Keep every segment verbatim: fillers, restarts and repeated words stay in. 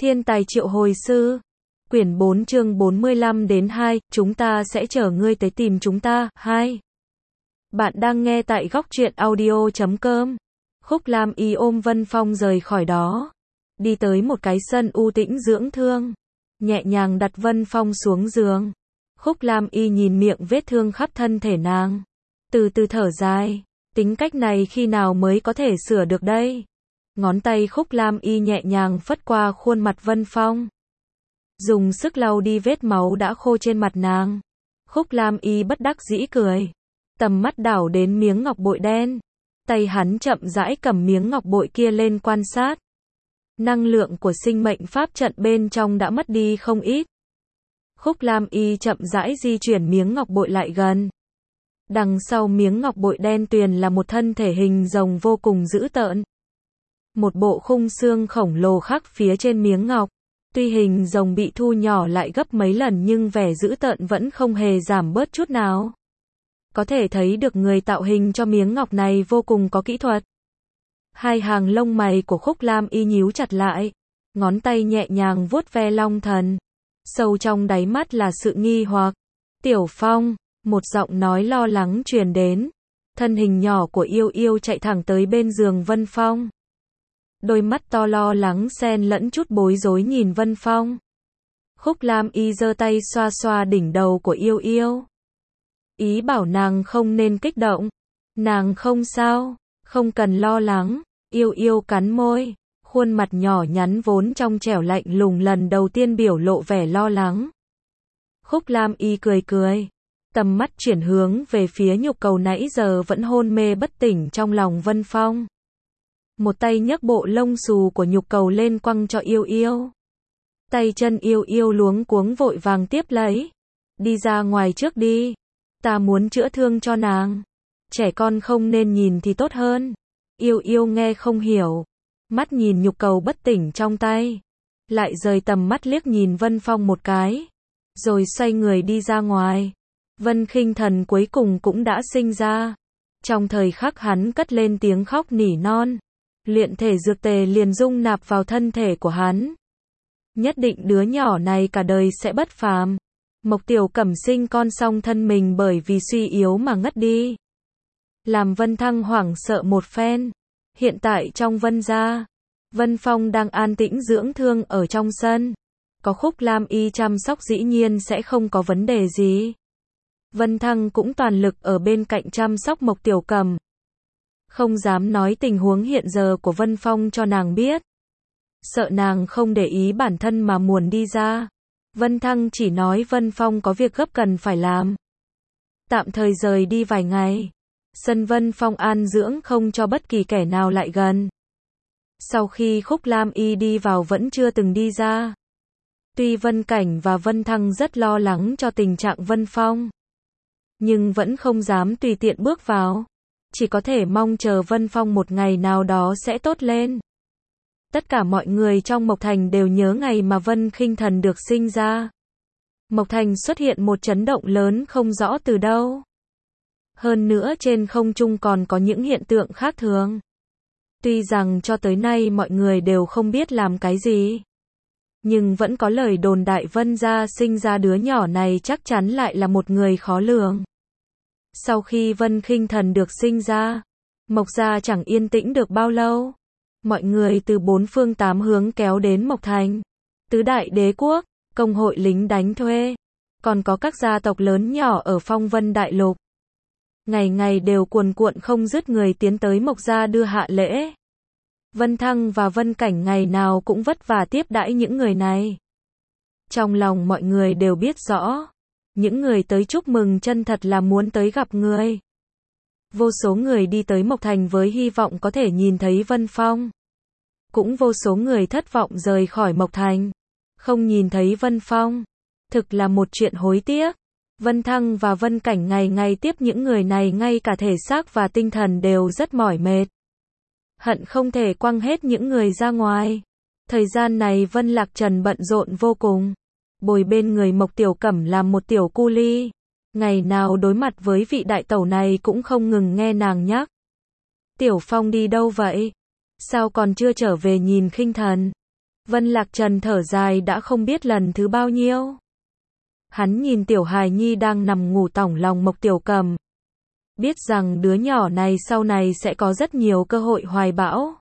Thiên tài triệu hồi sư. Quyển bốn chương bốn mươi lăm đến hai, chúng ta sẽ chở ngươi tới tìm chúng ta, hai. Bạn đang nghe tại góc truyện audio chấm com. Khúc Lam Y ôm Vân Phong rời khỏi đó. Đi tới một cái sân u tĩnh dưỡng thương. Nhẹ nhàng đặt Vân Phong xuống giường. Khúc Lam Y nhìn miệng vết thương khắp thân thể nàng. Từ từ thở dài. Tính cách này khi nào mới có thể sửa được đây? Ngón tay Khúc Lam Y nhẹ nhàng phất qua khuôn mặt Vân Phong. Dùng sức lau đi vết máu đã khô trên mặt nàng. Khúc Lam Y bất đắc dĩ cười. Tầm mắt đảo đến miếng ngọc bội đen. Tay hắn chậm rãi cầm miếng ngọc bội kia lên quan sát. Năng lượng của sinh mệnh pháp trận bên trong đã mất đi không ít. Khúc Lam Y chậm rãi di chuyển miếng ngọc bội lại gần. Đằng sau miếng ngọc bội đen tuyền là một thân thể hình rồng vô cùng dữ tợn. Một bộ khung xương khổng lồ khắc phía trên miếng ngọc. Tuy hình rồng bị thu nhỏ lại gấp mấy lần nhưng vẻ dữ tợn vẫn không hề giảm bớt chút nào. Có thể thấy được người tạo hình cho miếng ngọc này vô cùng có kỹ thuật. Hai hàng lông mày của Khúc Lam Y nhíu chặt lại. Ngón tay nhẹ nhàng vuốt ve long thần. Sâu trong đáy mắt là sự nghi hoặc. Tiểu Phong, một giọng nói lo lắng truyền đến. Thân hình nhỏ của Yêu Yêu chạy thẳng tới bên giường Vân Phong. Đôi mắt to lo lắng xen lẫn chút bối rối nhìn Vân Phong. Khúc Lam Y giơ tay xoa xoa đỉnh đầu của Yêu Yêu. Ý bảo nàng không nên kích động. Nàng không sao, không cần lo lắng. Yêu Yêu cắn môi. Khuôn mặt nhỏ nhắn vốn trong trẻo lạnh lùng lần đầu tiên biểu lộ vẻ lo lắng. Khúc Lam Y cười cười. Tầm mắt chuyển hướng về phía nhục cầu nãy giờ vẫn hôn mê bất tỉnh trong lòng Vân Phong. Một tay nhấc bộ lông xù của nhục cầu lên quăng cho Yêu Yêu. Tay chân Yêu Yêu luống cuống vội vàng tiếp lấy. Đi ra ngoài trước đi. Ta muốn chữa thương cho nàng. Trẻ con không nên nhìn thì tốt hơn. Yêu Yêu nghe không hiểu. Mắt nhìn nhục cầu bất tỉnh trong tay. Lại rời tầm mắt liếc nhìn Vân Phong một cái. Rồi xoay người đi ra ngoài. Vân Khinh Thần cuối cùng cũng đã sinh ra. Trong thời khắc hắn cất lên tiếng khóc nỉ non. Luyện thể dược tề liền dung nạp vào thân thể của hắn. Nhất định đứa nhỏ này cả đời sẽ bất phàm. Mộc Tiểu Cẩm sinh con xong thân mình bởi vì suy yếu mà ngất đi. Làm Vân Thăng hoảng sợ một phen. Hiện tại trong Vân gia, Vân Phong đang an tĩnh dưỡng thương ở trong sân. Có Khúc Lam Y chăm sóc dĩ nhiên sẽ không có vấn đề gì. Vân Thăng cũng toàn lực ở bên cạnh chăm sóc Mộc Tiểu Cẩm. Không dám nói tình huống hiện giờ của Vân Phong cho nàng biết. Sợ nàng không để ý bản thân mà muốn đi ra. Vân Thăng chỉ nói Vân Phong có việc gấp cần phải làm. Tạm thời rời đi vài ngày. Sân Vân Phong an dưỡng không cho bất kỳ kẻ nào lại gần. Sau khi Khúc Lam Y đi vào vẫn chưa từng đi ra. Tuy Vân Cảnh và Vân Thăng rất lo lắng cho tình trạng Vân Phong. Nhưng vẫn không dám tùy tiện bước vào. Chỉ có thể mong chờ Vân Phong một ngày nào đó sẽ tốt lên. Tất cả mọi người trong Mộc Thành đều nhớ ngày mà Vân Khinh Thần được sinh ra. Mộc Thành xuất hiện một chấn động lớn không rõ từ đâu. Hơn nữa trên không trung còn có những hiện tượng khác thường. Tuy rằng cho tới nay mọi người đều không biết làm cái gì. Nhưng vẫn có lời đồn đại Vân gia sinh ra đứa nhỏ này chắc chắn lại là một người khó lường. Sau khi Vân Khinh Thần được sinh ra, Mộc gia chẳng yên tĩnh được bao lâu. Mọi người từ bốn phương tám hướng kéo đến Mộc Thành. Tứ đại đế quốc, công hội lính đánh thuê, còn có các gia tộc lớn nhỏ ở Phong Vân Đại Lục. Ngày ngày đều cuồn cuộn không dứt người tiến tới Mộc gia đưa hạ lễ. Vân Thăng và Vân Cảnh ngày nào cũng vất vả tiếp đãi những người này. Trong lòng mọi người đều biết rõ. Những người tới chúc mừng chân thật là muốn tới gặp người. Vô số người đi tới Mộc Thành với hy vọng có thể nhìn thấy Vân Phong. Cũng vô số người thất vọng rời khỏi Mộc Thành. Không nhìn thấy Vân Phong. Thực là một chuyện hối tiếc. Vân Thăng và Vân Cảnh ngày ngày tiếp những người này ngay cả thể xác và tinh thần đều rất mỏi mệt. Hận không thể quăng hết những người ra ngoài. Thời gian này Vân Lạc Trần bận rộn vô cùng. Bồi bên người Mộc Tiểu Cẩm làm một tiểu cu ly. Ngày nào đối mặt với vị đại tẩu này cũng không ngừng nghe nàng nhắc. Tiểu Phong đi đâu vậy? Sao còn chưa trở về nhìn Khinh Thần? Vân Lạc Trần thở dài đã không biết lần thứ bao nhiêu. Hắn nhìn tiểu hài nhi đang nằm ngủ tỏng lòng Mộc Tiểu Cầm. Biết rằng đứa nhỏ này sau này sẽ có rất nhiều cơ hội hoài bão.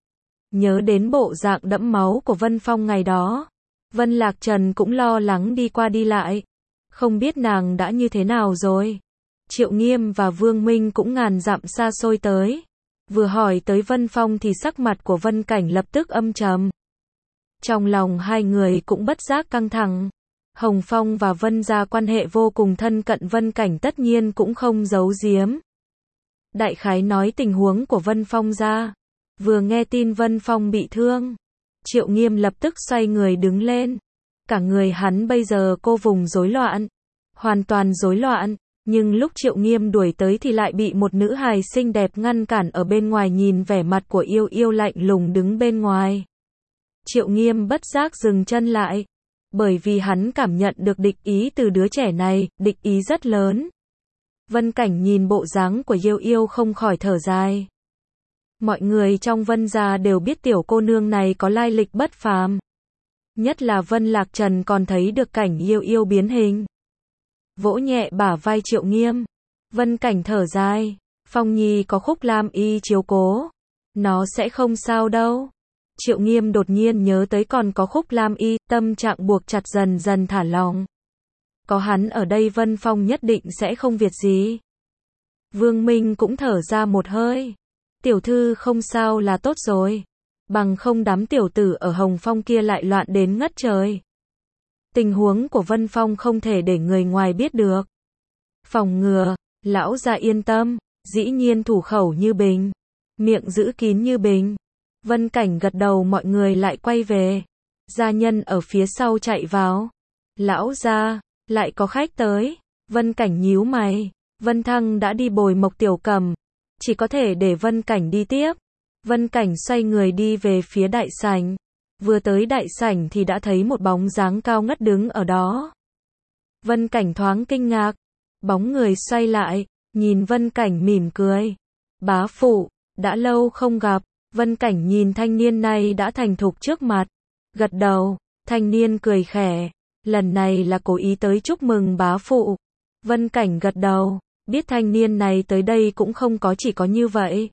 Nhớ đến bộ dạng đẫm máu của Vân Phong ngày đó. Vân Lạc Trần cũng lo lắng đi qua đi lại. Không biết nàng đã như thế nào rồi. Triệu Nghiêm và Vương Minh cũng ngàn dặm xa xôi tới. Vừa hỏi tới Vân Phong thì sắc mặt của Vân Cảnh lập tức âm trầm. Trong lòng hai người cũng bất giác căng thẳng. Hồng Phong và Vân gia quan hệ vô cùng thân cận, Vân Cảnh tất nhiên cũng không giấu giếm. Đại khái nói tình huống của Vân Phong ra. Vừa nghe tin Vân Phong bị thương, Triệu Nghiêm lập tức xoay người đứng lên. Cả người hắn bây giờ cô vùng rối loạn. Hoàn toàn rối loạn. Nhưng lúc Triệu Nghiêm đuổi tới thì lại bị một nữ hài xinh đẹp ngăn cản ở bên ngoài, nhìn vẻ mặt của Yêu Yêu lạnh lùng đứng bên ngoài. Triệu Nghiêm bất giác dừng chân lại. Bởi vì hắn cảm nhận được địch ý từ đứa trẻ này, địch ý rất lớn. Vân Cảnh nhìn bộ dáng của Yêu Yêu không khỏi thở dài. Mọi người trong Vân gia đều biết tiểu cô nương này có lai lịch bất phàm. Nhất là Vân Lạc Trần còn thấy được cảnh Yêu Yêu biến hình. Vỗ nhẹ bả vai Triệu Nghiêm. Vân Cảnh thở dài. Phong Nhi có Khúc Lam Y chiếu cố. Nó sẽ không sao đâu. Triệu Nghiêm đột nhiên nhớ tới còn có Khúc Lam Y, tâm trạng buộc chặt dần dần thả lỏng. Có hắn ở đây Vân Phong nhất định sẽ không việc gì. Vương Minh cũng thở ra một hơi. Tiểu thư không sao là tốt rồi. Bằng không đám tiểu tử ở Hồng Phong kia lại loạn đến ngất trời. Tình huống của Vân Phong không thể để người ngoài biết được. Phòng ngừa, lão gia yên tâm, dĩ nhiên thủ khẩu như bình, miệng giữ kín như bình. Vân Cảnh gật đầu, mọi người lại quay về. Gia nhân ở phía sau chạy vào. Lão gia, lại có khách tới. Vân Cảnh nhíu mày. Vân Thăng đã đi bồi Mộc Tiểu Cầm. Chỉ có thể để Vân Cảnh đi tiếp. Vân Cảnh xoay người đi về phía đại sảnh. Vừa tới đại sảnh thì đã thấy một bóng dáng cao ngất đứng ở đó. Vân Cảnh thoáng kinh ngạc. Bóng người xoay lại, nhìn Vân Cảnh mỉm cười. Bá phụ, đã lâu không gặp. Vân Cảnh nhìn thanh niên này đã thành thục trước mặt. Gật đầu, thanh niên cười khẽ. Lần này là cố ý tới chúc mừng bá phụ. Vân Cảnh gật đầu, biết thanh niên này tới đây cũng không có chỉ có như vậy.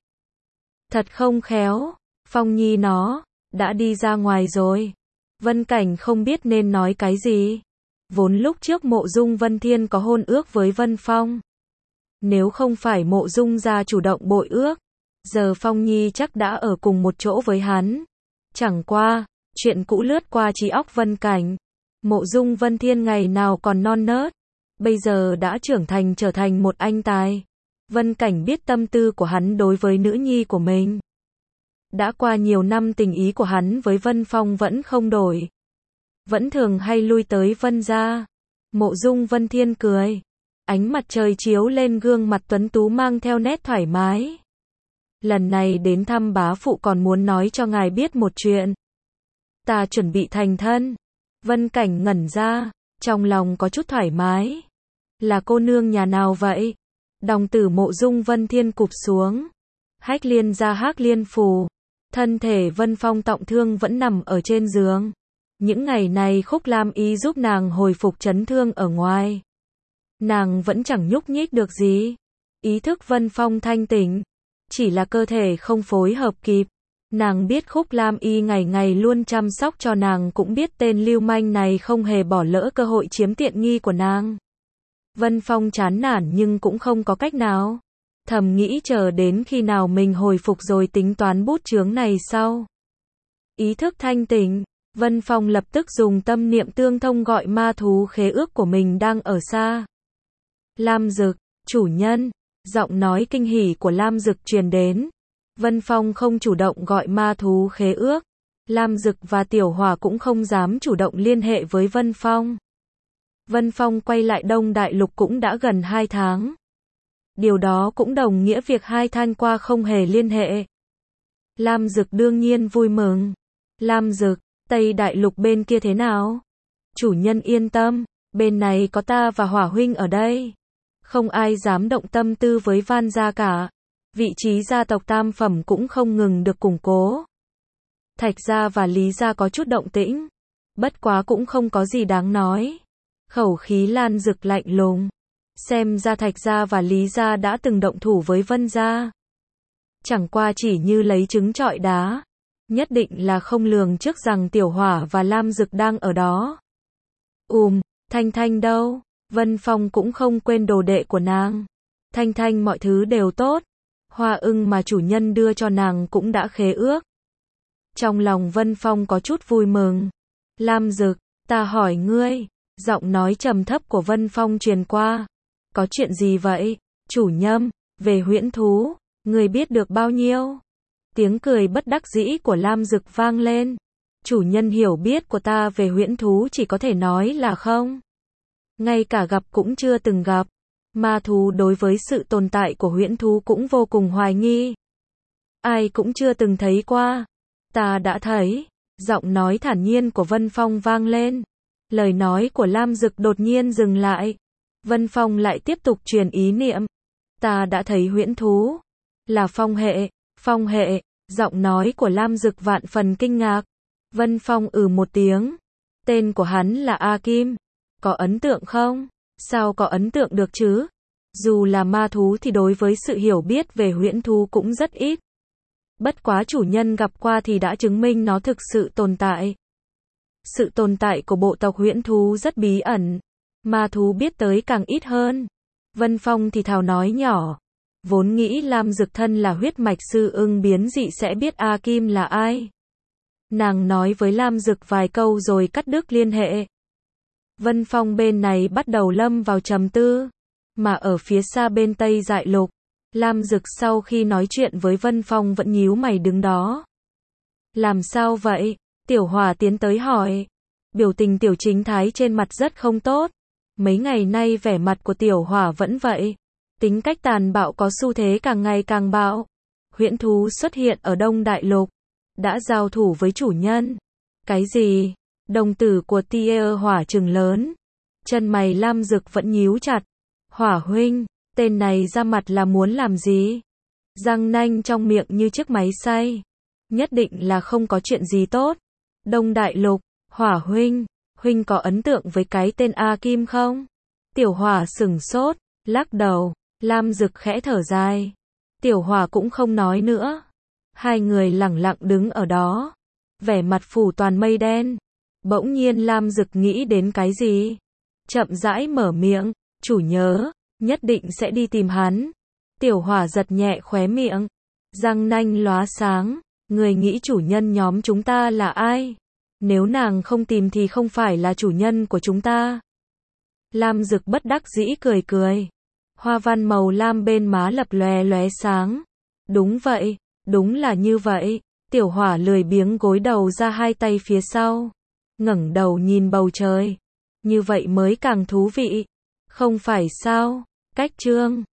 Thật không khéo, Phong Nhi nó, đã đi ra ngoài rồi. Vân Cảnh không biết nên nói cái gì. Vốn lúc trước Mộ Dung Vân Thiên có hôn ước với Vân Phong. Nếu không phải Mộ Dung gia chủ động bội ước, giờ Phong Nhi chắc đã ở cùng một chỗ với hắn. Chẳng qua, chuyện cũ lướt qua trí óc Vân Cảnh. Mộ Dung Vân Thiên ngày nào còn non nớt, bây giờ đã trưởng thành trở thành một anh tài. Vân Cảnh biết tâm tư của hắn đối với nữ nhi của mình. Đã qua nhiều năm tình ý của hắn với Vân Phong vẫn không đổi. Vẫn thường hay lui tới Vân gia. Mộ Dung Vân Thiên cười. Ánh mặt trời chiếu lên gương mặt tuấn tú mang theo nét thoải mái. Lần này đến thăm bá phụ còn muốn nói cho ngài biết một chuyện. Ta chuẩn bị thành thân. Vân Cảnh ngẩn ra, trong lòng có chút thoải mái. Là cô nương nhà nào vậy? Đồng tử Mộ Dung Vân Thiên cụp xuống. Hách Liên ra Hách Liên Phù. Thân thể Vân Phong trọng thương vẫn nằm ở trên giường. Những ngày này Khúc Lam Y giúp nàng hồi phục chấn thương ở ngoài. Nàng vẫn chẳng nhúc nhích được gì. Ý thức Vân Phong thanh tỉnh. Chỉ là cơ thể không phối hợp kịp. Nàng biết Khúc Lam Y ngày ngày luôn chăm sóc cho nàng, cũng biết tên lưu manh này không hề bỏ lỡ cơ hội chiếm tiện nghi của nàng. Vân Phong chán nản nhưng cũng không có cách nào. Thầm nghĩ chờ đến khi nào mình hồi phục rồi tính toán bút chướng này sau. Ý thức thanh tỉnh, Vân Phong lập tức dùng tâm niệm tương thông gọi ma thú khế ước của mình đang ở xa. Lam Dực, chủ nhân, giọng nói kinh hỉ của Lam Dực truyền đến. Vân Phong không chủ động gọi ma thú khế ước. Lam Dực và Tiểu Hỏa cũng không dám chủ động liên hệ với Vân Phong. Vân Phong quay lại Đông Đại Lục cũng đã gần hai tháng. Điều đó cũng đồng nghĩa việc hai tháng qua không hề liên hệ. Lam Dực đương nhiên vui mừng. Lam Dực, Tây Đại Lục bên kia thế nào? Chủ nhân yên tâm, bên này có ta và Hỏa huynh ở đây. Không ai dám động tâm tư với Van gia cả. Vị trí gia tộc tam phẩm cũng không ngừng được củng cố. Thạch gia và Lý gia có chút động tĩnh. Bất quá cũng không có gì đáng nói. Khẩu khí Lan Dực lạnh lùng. Xem ra Thạch gia và Lý gia đã từng động thủ với Vân gia. Chẳng qua chỉ như lấy trứng trọi đá. Nhất định là không lường trước rằng Tiểu Hỏa và Lam Dực đang ở đó. Ùm, Thanh Thanh đâu? Vân Phong cũng không quên đồ đệ của nàng. Thanh Thanh mọi thứ đều tốt. Hoa ưng mà chủ nhân đưa cho nàng cũng đã khế ước. Trong lòng Vân Phong có chút vui mừng. Lam Dực, ta hỏi ngươi. Giọng nói trầm thấp của Vân Phong truyền qua. Có chuyện gì vậy? Chủ nhân, về huyễn thú, ngươi biết được bao nhiêu? Tiếng cười bất đắc dĩ của Lam Dực vang lên. Chủ nhân hiểu biết của ta về huyễn thú chỉ có thể nói là không. Ngay cả gặp cũng chưa từng gặp. Ma thú đối với sự tồn tại của huyễn thú cũng vô cùng hoài nghi. Ai cũng chưa từng thấy qua. Ta đã thấy. Giọng nói thản nhiên của Vân Phong vang lên. Lời nói của Lam Dực đột nhiên dừng lại. Vân Phong lại tiếp tục truyền ý niệm. Ta đã thấy huyễn thú. Là phong hệ. Phong hệ. Giọng nói của Lam Dực vạn phần kinh ngạc. Vân Phong ừ một tiếng. Tên của hắn là A Kim. Có ấn tượng không? Sao có ấn tượng được chứ? Dù là ma thú thì đối với sự hiểu biết về huyễn thú cũng rất ít. Bất quá chủ nhân gặp qua thì đã chứng minh nó thực sự tồn tại. Sự tồn tại của bộ tộc huyễn thú rất bí ẩn. Ma thú biết tới càng ít hơn. Vân Phong thì thào nói nhỏ. Vốn nghĩ Lam Dực thân là huyết mạch sư ưng biến dị sẽ biết A Kim là ai. Nàng nói với Lam Dực vài câu rồi cắt đứt liên hệ. Vân Phong bên này bắt đầu lâm vào trầm tư. Mà ở phía xa bên Tây Dại Lục, Lam Dực sau khi nói chuyện với Vân Phong vẫn nhíu mày đứng đó. Làm sao vậy? Tiểu Hỏa tiến tới hỏi. Biểu tình Tiểu Chính Thái trên mặt rất không tốt. Mấy ngày nay vẻ mặt của Tiểu Hỏa vẫn vậy. Tính cách tàn bạo có xu thế càng ngày càng bạo. Huyễn thú xuất hiện ở Đông Đại Lục. Đã giao thủ với chủ nhân. Cái gì? Đồng tử của Tia Hỏa trừng lớn. Chân mày Lam Dực vẫn nhíu chặt. Hỏa huynh, tên này ra mặt là muốn làm gì? Răng nanh trong miệng như chiếc máy xay. Nhất định là không có chuyện gì tốt. Đông Đại Lục, Hỏa huynh, huynh có ấn tượng với cái tên A Kim không? Tiểu Hỏa sửng sốt, lắc đầu. Lam Dực khẽ thở dài. Tiểu Hỏa cũng không nói nữa. Hai người lẳng lặng đứng ở đó. Vẻ mặt phủ toàn mây đen. Bỗng nhiên Lam Dực nghĩ đến cái gì? Chậm rãi mở miệng. Chủ nhớ, nhất định sẽ đi tìm hắn. Tiểu Hỏa giật nhẹ khóe miệng. Răng nanh lóa sáng. Người nghĩ chủ nhân nhóm chúng ta là ai? Nếu nàng không tìm thì không phải là chủ nhân của chúng ta. Lam Dực bất đắc dĩ cười cười. Hoa văn màu lam bên má lập lòe lóe sáng. Đúng vậy, đúng là như vậy. Tiểu Hỏa lười biếng gối đầu ra hai tay phía sau. Ngẩng đầu nhìn bầu trời. Như vậy mới càng thú vị. Không phải sao? Cách chương